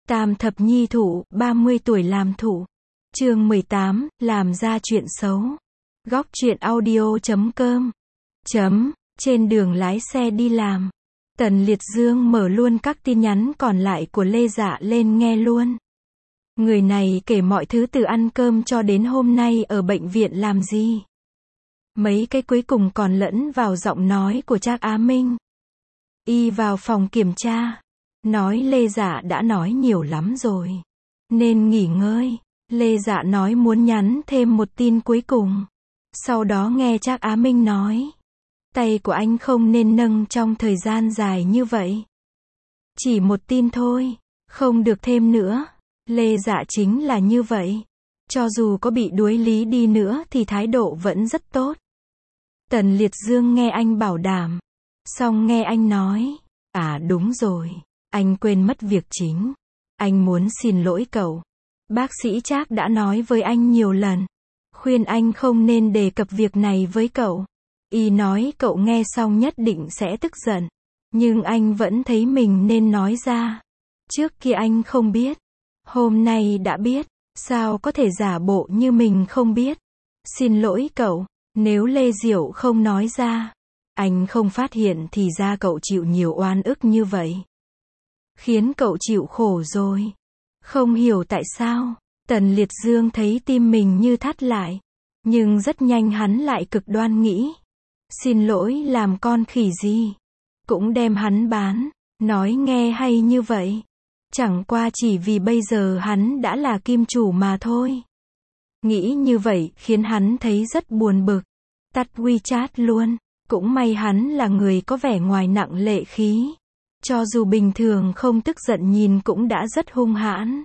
Tam thập nhi thụ, 30 tuổi làm thụ. Chương 18, làm ra chuyện xấu. Góc truyện audio.com. Trên đường lái xe đi làm, Tần Liệt Dương mở luôn các tin nhắn còn lại của Lê Dạ lên nghe luôn. Người này kể mọi thứ từ ăn cơm cho đến hôm nay ở bệnh viện làm gì. Mấy cái cuối cùng còn lẫn vào giọng nói của Trác Á Minh. Y vào phòng kiểm tra, nói Lê Dạ đã nói nhiều lắm rồi, nên nghỉ ngơi. Lê Dạ nói muốn nhắn thêm một tin cuối cùng. Sau đó nghe Trác Á Minh nói, tay của anh không nên nâng trong thời gian dài như vậy. Chỉ một tin thôi, không được thêm nữa. Lê Dạ chính là như vậy. Cho dù có bị đuối lý đi nữa thì thái độ vẫn rất tốt. Tần Liệt Dương nghe anh bảo đảm. Xong nghe anh nói, đúng rồi, anh quên mất việc chính. Anh muốn xin lỗi cậu. Bác sĩ Trác đã nói với anh nhiều lần, khuyên anh không nên đề cập việc này với cậu. Y nói cậu nghe xong nhất định sẽ tức giận. Nhưng anh vẫn thấy mình nên nói ra. Trước kia anh không biết. Hôm nay đã biết. Sao có thể giả bộ như mình không biết. Xin lỗi cậu. Nếu Lê Diệu không nói ra, anh không phát hiện thì ra cậu chịu nhiều oan ức như vậy. Khiến cậu chịu khổ rồi. Không hiểu tại sao. Tần Liệt Dương thấy tim mình như thắt lại. Nhưng rất nhanh hắn lại cực đoan nghĩ. Xin lỗi làm con khỉ gì. Cũng đem hắn bán. Nói nghe hay như vậy. Chẳng qua chỉ vì bây giờ hắn đã là kim chủ mà thôi. Nghĩ như vậy khiến hắn thấy rất buồn bực. Tắt WeChat luôn. Cũng may hắn là người có vẻ ngoài nặng lệ khí. Cho dù bình thường không tức giận nhìn cũng đã rất hung hãn.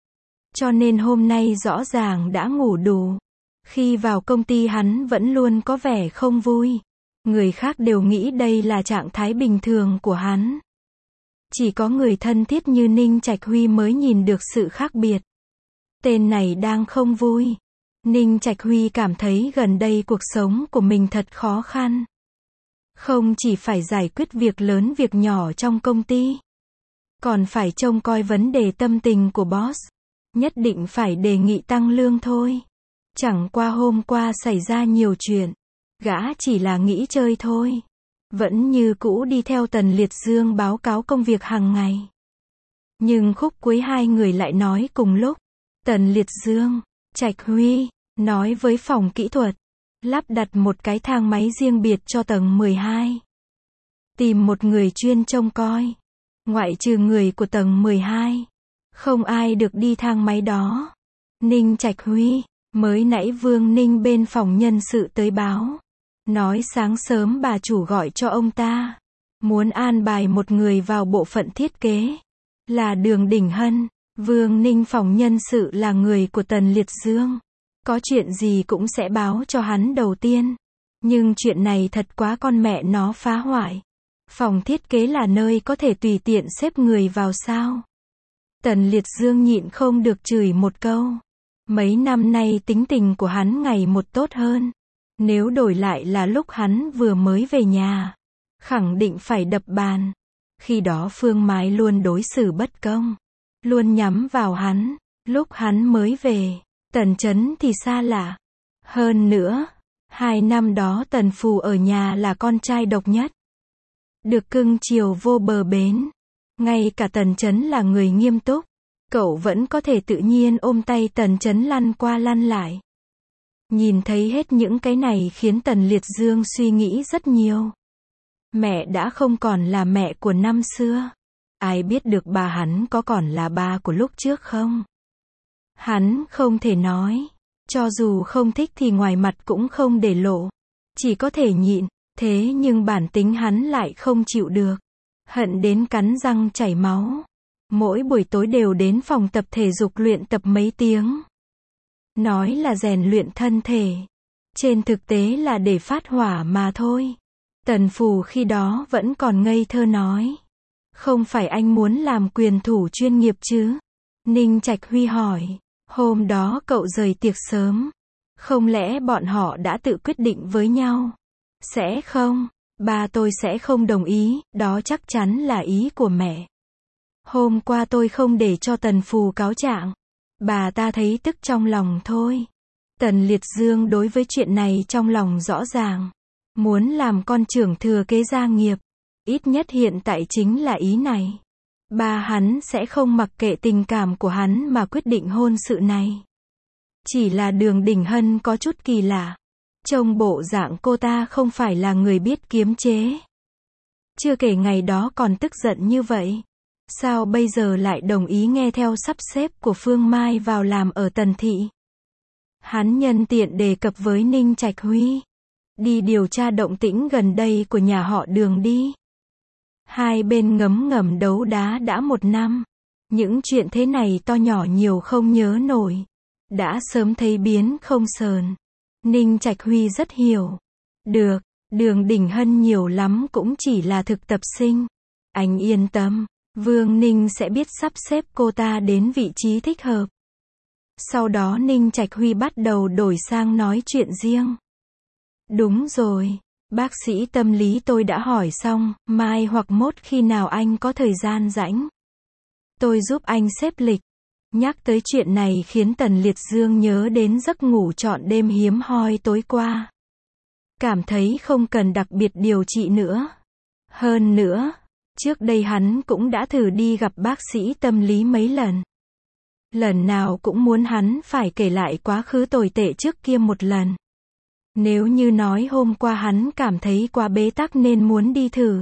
Cho nên hôm nay rõ ràng đã ngủ đủ. Khi vào công ty hắn vẫn luôn có vẻ không vui. Người khác đều nghĩ đây là trạng thái bình thường của hắn. Chỉ có người thân thiết như Ninh Trạch Huy mới nhìn được sự khác biệt. Tên này đang không vui. Ninh Trạch Huy cảm thấy gần đây cuộc sống của mình thật khó khăn. Không chỉ phải giải quyết việc lớn việc nhỏ trong công ty, còn phải trông coi vấn đề tâm tình của boss. Nhất định phải đề nghị tăng lương thôi. Chẳng qua hôm qua xảy ra nhiều chuyện. Gã chỉ là nghĩ chơi thôi. Vẫn như cũ đi theo Tần Liệt Dương báo cáo công việc hàng ngày. Nhưng khúc cuối hai người lại nói cùng lúc. Tần Liệt Dương, Trạch Huy, nói với phòng kỹ thuật. Lắp đặt một cái thang máy riêng biệt cho tầng 12. Tìm một người chuyên trông coi. Ngoại trừ người của tầng 12. Không ai được đi thang máy đó. Ninh Trạch Huy, mới nãy Vương Ninh bên phòng nhân sự tới báo. Nói sáng sớm bà chủ gọi cho ông ta. Muốn an bài một người vào bộ phận thiết kế. Là Đường Đỉnh Hân. Vương Ninh phòng nhân sự là người của Tần Liệt Dương. Có chuyện gì cũng sẽ báo cho hắn đầu tiên. Nhưng chuyện này thật quá con mẹ nó phá hoại. Phòng thiết kế là nơi có thể tùy tiện xếp người vào sao. Tần Liệt Dương nhịn không được chửi một câu. Mấy năm nay tính tình của hắn ngày một tốt hơn. Nếu đổi lại là lúc hắn vừa mới về nhà, khẳng định phải đập bàn. Khi đó Phương Mái luôn đối xử bất công. Luôn nhắm vào hắn. Lúc hắn mới về, Tần Chấn thì xa lạ. Hơn nữa, 2 năm đó Tần Phù ở nhà là con trai độc nhất. Được cưng chiều vô bờ bến. Ngay cả Tần Chấn là người nghiêm túc. Cậu vẫn có thể tự nhiên ôm tay Tần Chấn lăn qua lăn lại. Nhìn thấy hết những cái này khiến Tần Liệt Dương suy nghĩ rất nhiều. Mẹ đã không còn là mẹ của năm xưa. Ai biết được bà hắn có còn là ba của lúc trước không? Hắn không thể nói. Cho dù không thích thì ngoài mặt cũng không để lộ. Chỉ có thể nhịn. Thế nhưng bản tính hắn lại không chịu được. Hận đến cắn răng chảy máu. Mỗi buổi tối đều đến phòng tập thể dục luyện tập mấy tiếng. Nói là rèn luyện thân thể. Trên thực tế là để phát hỏa mà thôi. Tần Phù khi đó vẫn còn ngây thơ nói. Không phải anh muốn làm quyền thủ chuyên nghiệp chứ? Ninh Trạch Huy hỏi. Hôm đó cậu rời tiệc sớm. Không lẽ bọn họ đã tự quyết định với nhau? Sẽ không. Ba tôi sẽ không đồng ý. Đó chắc chắn là ý của mẹ. Hôm qua tôi không để cho Tần Phù cáo trạng. Bà ta thấy tức trong lòng thôi. Tần Liệt Dương đối với chuyện này trong lòng rõ ràng. Muốn làm con trưởng thừa kế gia nghiệp. Ít nhất hiện tại chính là ý này. Ba hắn sẽ không mặc kệ tình cảm của hắn mà quyết định hôn sự này. Chỉ là Đường Đình Hân có chút kỳ lạ. Trông bộ dạng cô ta không phải là người biết kiềm chế. Chưa kể ngày đó còn tức giận như vậy. Sao bây giờ lại đồng ý nghe theo sắp xếp của Phương Mai vào làm ở Tần Thị? Hắn nhân tiện đề cập với Ninh Trạch Huy. Đi điều tra động tĩnh gần đây của nhà họ Đường đi. Hai bên ngấm ngầm đấu đá đã 1 năm. Những chuyện thế này to nhỏ nhiều không nhớ nổi. Đã sớm thấy biến không sờn. Ninh Trạch Huy rất hiểu. Được, Đường Đình Hân nhiều lắm cũng chỉ là thực tập sinh. Anh yên tâm, Vương Ninh sẽ biết sắp xếp cô ta đến vị trí thích hợp. Sau đó Ninh Trạch Huy bắt đầu đổi sang nói chuyện riêng. Đúng rồi, bác sĩ tâm lý tôi đã hỏi xong, mai hoặc mốt khi nào anh có thời gian rảnh. Tôi giúp anh xếp lịch. Nhắc tới chuyện này khiến Tần Liệt Dương nhớ đến giấc ngủ trọn đêm hiếm hoi tối qua. Cảm thấy không cần đặc biệt điều trị nữa. Hơn nữa, trước đây hắn cũng đã thử đi gặp bác sĩ tâm lý mấy lần. Lần nào cũng muốn hắn phải kể lại quá khứ tồi tệ trước kia một lần. Nếu như nói hôm qua hắn cảm thấy quá bế tắc nên muốn đi thử,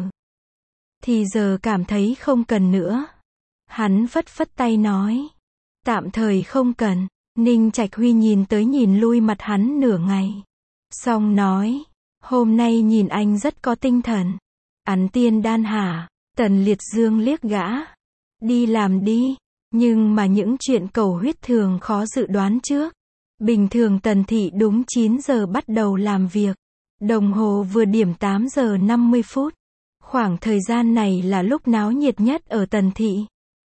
thì giờ cảm thấy không cần nữa. Hắn phất phất tay nói. Tạm thời không cần. Ninh Trạch Huy nhìn tới nhìn lui mặt hắn nửa ngày. Xong nói. Hôm nay nhìn anh rất có tinh thần. Ăn tiên đan hả? Tần Liệt Dương liếc gã. Đi làm đi. Nhưng mà những chuyện cầu huyết thường khó dự đoán trước. Bình thường Tần Thị đúng 9 giờ bắt đầu làm việc. Đồng hồ vừa điểm 8 giờ 50 phút. Khoảng thời gian này là lúc náo nhiệt nhất ở Tần Thị.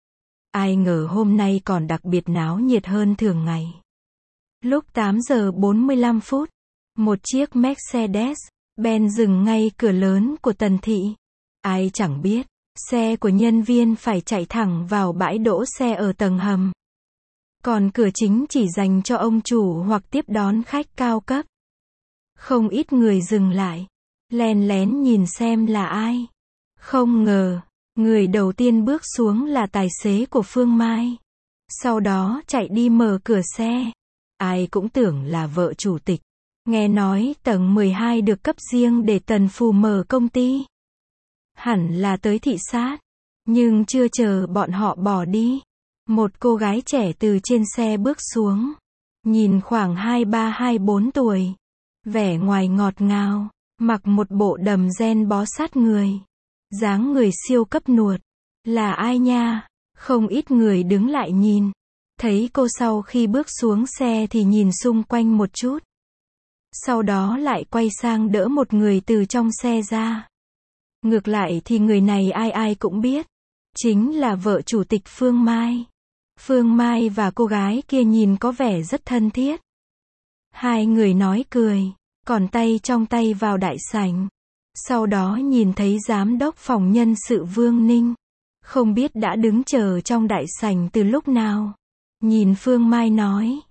Ai ngờ hôm nay còn đặc biệt náo nhiệt hơn thường ngày. Lúc 8 giờ 45 phút, một chiếc Mercedes-Benz dừng ngay cửa lớn của Tần Thị. Ai chẳng biết, xe của nhân viên phải chạy thẳng vào bãi đỗ xe ở tầng hầm. Còn cửa chính chỉ dành cho ông chủ hoặc tiếp đón khách cao cấp. Không ít người dừng lại, len lén nhìn xem là ai. Không ngờ, người đầu tiên bước xuống là tài xế của Phương Mai. Sau đó chạy đi mở cửa xe. Ai cũng tưởng là vợ chủ tịch. Nghe nói tầng 12 được cấp riêng để Tần Phù mở công ty. Hẳn là tới thị sát. Nhưng chưa chờ bọn họ bỏ đi. Một cô gái trẻ từ trên xe bước xuống. Nhìn khoảng 23-24 tuổi. Vẻ ngoài ngọt ngào. Mặc một bộ đầm ren bó sát người. Dáng người siêu cấp nuột. Là ai nha? Không ít người đứng lại nhìn. Thấy cô sau khi bước xuống xe thì nhìn xung quanh một chút. Sau đó lại quay sang đỡ một người từ trong xe ra. Ngược lại thì người này ai ai cũng biết. Chính là vợ chủ tịch Phương Mai. Phương Mai và cô gái kia nhìn có vẻ rất thân thiết. Hai người nói cười, còn tay trong tay vào đại sảnh. Sau đó nhìn thấy giám đốc phòng nhân sự Vương Ninh. Không biết đã đứng chờ trong đại sảnh từ lúc nào. Nhìn Phương Mai nói.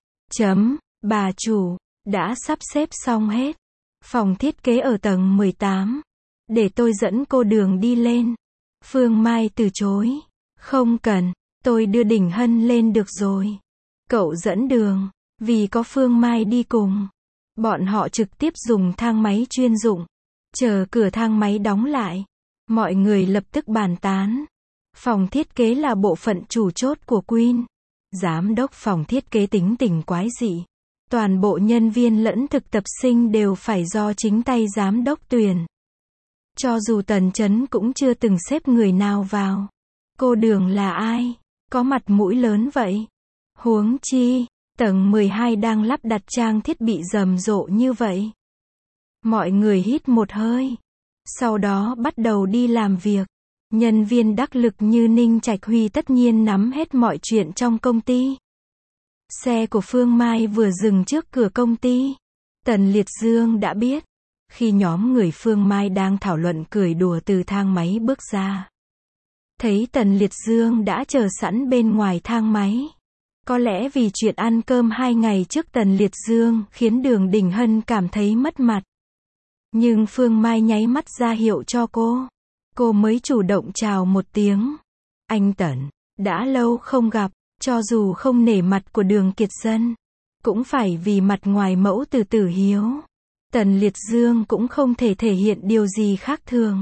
Bà chủ, đã sắp xếp xong hết. Phòng thiết kế ở tầng 18. Để tôi dẫn cô Đường đi lên. Phương Mai từ chối. Không cần, tôi đưa Đình Hân lên được rồi. Cậu dẫn đường, vì có Phương Mai đi cùng. Bọn họ trực tiếp dùng thang máy chuyên dụng. Chờ cửa thang máy đóng lại. Mọi người lập tức bàn tán. Phòng thiết kế là bộ phận chủ chốt của Queen. Giám đốc phòng thiết kế tính tình quái dị. Toàn bộ nhân viên lẫn thực tập sinh đều phải do chính tay giám đốc tuyển. Cho dù Tần Chấn cũng chưa từng xếp người nào vào. Cô Đường là ai? Có mặt mũi lớn vậy. Huống chi, tầng 12 đang lắp đặt trang thiết bị rầm rộ như vậy. Mọi người hít một hơi. Sau đó bắt đầu đi làm việc. Nhân viên đắc lực như Ninh Trạch Huy tất nhiên nắm hết mọi chuyện trong công ty. Xe của Phương Mai vừa dừng trước cửa công ty. Tần Liệt Dương đã biết. Khi nhóm người Phương Mai đang thảo luận cười đùa từ thang máy bước ra. thấy Tần Liệt Dương đã chờ sẵn bên ngoài thang máy. Có lẽ vì chuyện ăn cơm 2 ngày trước Tần Liệt Dương khiến Đường Đình Hân cảm thấy mất mặt. Nhưng Phương Mai nháy mắt ra hiệu cho cô mới chủ động chào một tiếng. Anh Tần, đã lâu không gặp, cho dù không nể mặt của Đường Kiệt Dân, cũng phải vì mặt ngoài mẫu từ Tử Hiếu. Tần Liệt Dương cũng không thể thể hiện điều gì khác thường.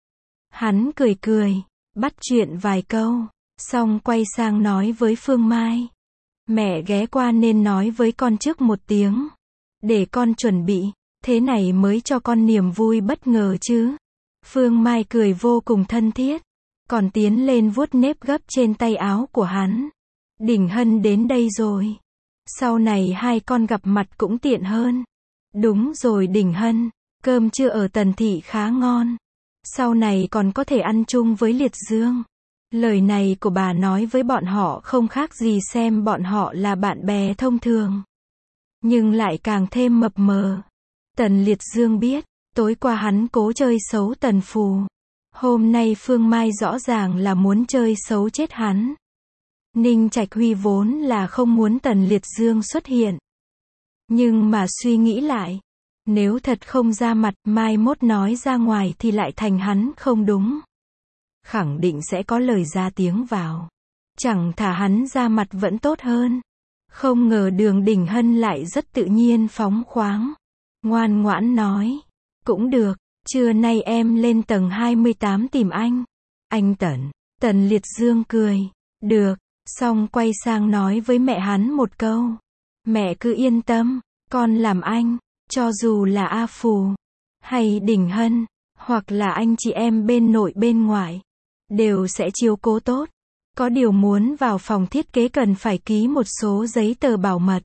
Hắn cười cười, bắt chuyện vài câu, xong quay sang nói với Phương Mai. Mẹ ghé qua nên nói với con trước một tiếng, để con chuẩn bị, thế này mới cho con niềm vui bất ngờ chứ. Phương Mai cười vô cùng thân thiết, còn tiến lên vuốt nếp gấp trên tay áo của hắn. Đình Hân đến đây rồi. Sau này hai con gặp mặt cũng tiện hơn. Đúng rồi Đình Hân, cơm trưa ở Tần Thị khá ngon. Sau này còn có thể ăn chung với Liệt Dương. Lời này của bà nói với bọn họ không khác gì xem bọn họ là bạn bè thông thường. Nhưng lại càng thêm mập mờ. Tần Liệt Dương biết, tối qua hắn cố chơi xấu Tần Phù. Hôm nay Phương Mai rõ ràng là muốn chơi xấu chết hắn. Ninh Trạch Huy vốn là không muốn Tần Liệt Dương xuất hiện. Nhưng mà suy nghĩ lại, nếu thật không ra mặt, mai mốt nói ra ngoài thì lại thành hắn không đúng. Khẳng định sẽ có lời ra tiếng vào. Chẳng thả hắn ra mặt vẫn tốt hơn. Không ngờ Đường Đình Hân lại rất tự nhiên phóng khoáng. Ngoan ngoãn nói. Cũng được, trưa nay em lên tầng 28 tìm anh. Anh Tần. Tần Liệt Dương cười. Được, xong quay sang nói với mẹ hắn một câu. Mẹ cứ yên tâm, con làm anh, cho dù là A Phù, hay Đình Hân, hoặc là anh chị em bên nội bên ngoại, đều sẽ chiếu cố tốt. Có điều muốn vào phòng thiết kế cần phải ký một số giấy tờ bảo mật.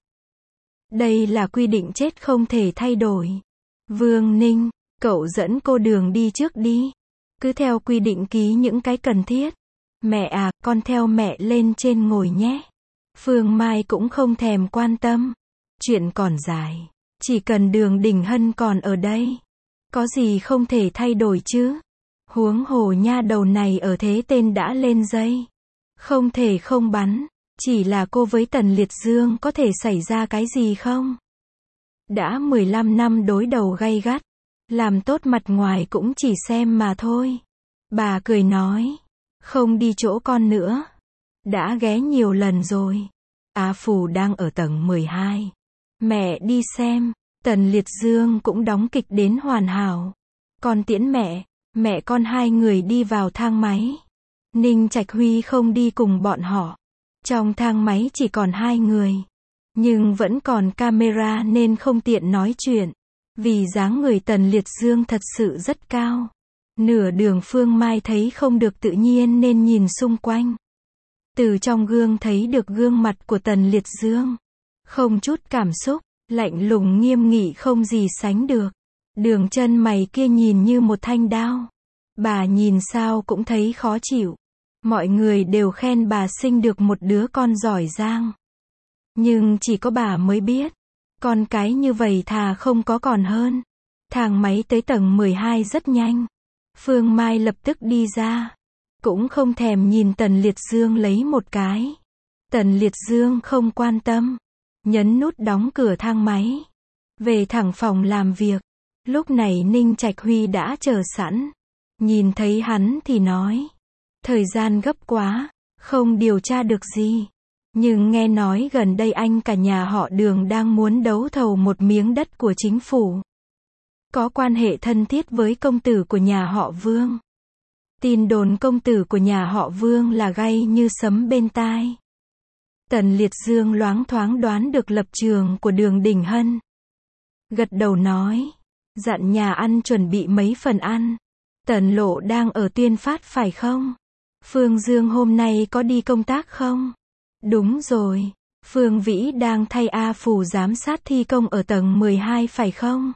Đây là quy định chết không thể thay đổi. Vương Ninh, cậu dẫn cô Đường đi trước đi. Cứ theo quy định ký những cái cần thiết. Mẹ à, con theo mẹ lên trên ngồi nhé. Phương Mai cũng không thèm quan tâm. Chuyện còn dài. Chỉ cần Đường Đình Hân còn ở đây. Có gì không thể thay đổi chứ. Huống hồ nha đầu này ở thế tên đã lên dây. Không thể không bắn. Chỉ là cô với Tần Liệt Dương có thể xảy ra cái gì không? Đã 15 năm đối đầu gay gắt. Làm tốt mặt ngoài cũng chỉ xem mà thôi. Bà cười nói. Không đi chỗ con nữa. Đã ghé nhiều lần rồi. A Phù đang ở tầng 12. Mẹ đi xem. Tần Liệt Dương cũng đóng kịch đến hoàn hảo. Con tiễn mẹ con hai người đi vào thang máy. Ninh Trạch Huy không đi cùng bọn họ. Trong thang máy chỉ còn hai người. Nhưng vẫn còn camera nên không tiện nói chuyện. Vì dáng người Tần Liệt Dương thật sự rất cao. Nửa đường Phương Mai thấy không được tự nhiên nên nhìn xung quanh. Từ trong gương thấy được gương mặt của Tần Liệt Dương. Không chút cảm xúc, lạnh lùng nghiêm nghị không gì sánh được. Đường chân mày kia nhìn như một thanh đao. Bà nhìn sao cũng thấy khó chịu. Mọi người đều khen bà sinh được một đứa con giỏi giang. Nhưng chỉ có bà mới biết. Con cái như vậy thà không có còn hơn. Thang máy tới tầng 12 rất nhanh. Phương Mai lập tức đi ra. Cũng không thèm nhìn Tần Liệt Dương lấy một cái. Tần Liệt Dương không quan tâm. Nhấn nút đóng cửa thang máy. Về thẳng phòng làm việc. Lúc này Ninh Trạch Huy đã chờ sẵn. Nhìn thấy hắn thì nói. Thời gian gấp quá. Không điều tra được gì. Nhưng nghe nói gần đây anh cả nhà họ Đường đang muốn đấu thầu một miếng đất của chính phủ. Có quan hệ thân thiết với công tử của nhà họ Vương. Tin đồn công tử của nhà họ Vương là gay như sấm bên tai. Tần Liệt Dương loáng thoáng đoán được lập trường của Đường Đình Hân. Gật đầu nói. Dặn nhà ăn chuẩn bị mấy phần ăn. Tần Lộ đang ở Tuyên Phát phải không? Phương Dương hôm nay có đi công tác không? Đúng rồi. Phương Vĩ đang thay A Phù giám sát thi công ở tầng 12 phải không?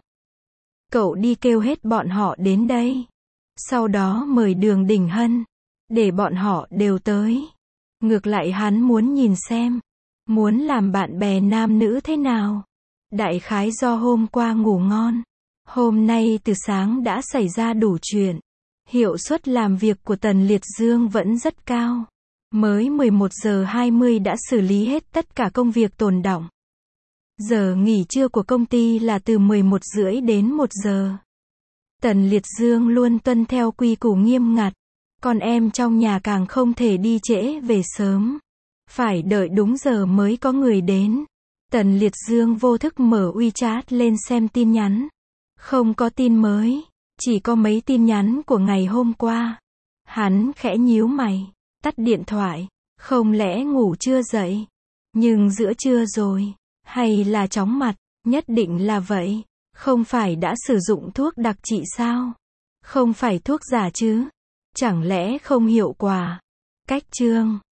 Cậu đi kêu hết bọn họ đến đây. Sau đó mời Đường Đình Hân. Để bọn họ đều tới. Ngược lại hắn muốn nhìn xem. Muốn làm bạn bè nam nữ thế nào. Đại khái do hôm qua ngủ ngon. Hôm nay từ sáng đã xảy ra đủ chuyện. Hiệu suất làm việc của Tần Liệt Dương vẫn rất cao. Mới 11 giờ 20 đã xử lý hết tất cả công việc tồn đọng. Giờ nghỉ trưa của công ty là từ 11 rưỡi đến 1 giờ. Tần Liệt Dương luôn tuân theo quy củ nghiêm ngặt. Con em trong nhà càng không thể đi trễ về sớm. Phải đợi đúng giờ mới có người đến. Tần Liệt Dương vô thức mở WeChat lên xem tin nhắn. Không có tin mới, chỉ có mấy tin nhắn của ngày hôm qua. Hắn khẽ nhíu mày, tắt điện thoại, không lẽ ngủ chưa dậy? Nhưng giữa trưa rồi, hay là chóng mặt, nhất định là vậy. Không phải đã sử dụng thuốc đặc trị sao? Không phải thuốc giả chứ? Chẳng lẽ không hiệu quả? Cách chương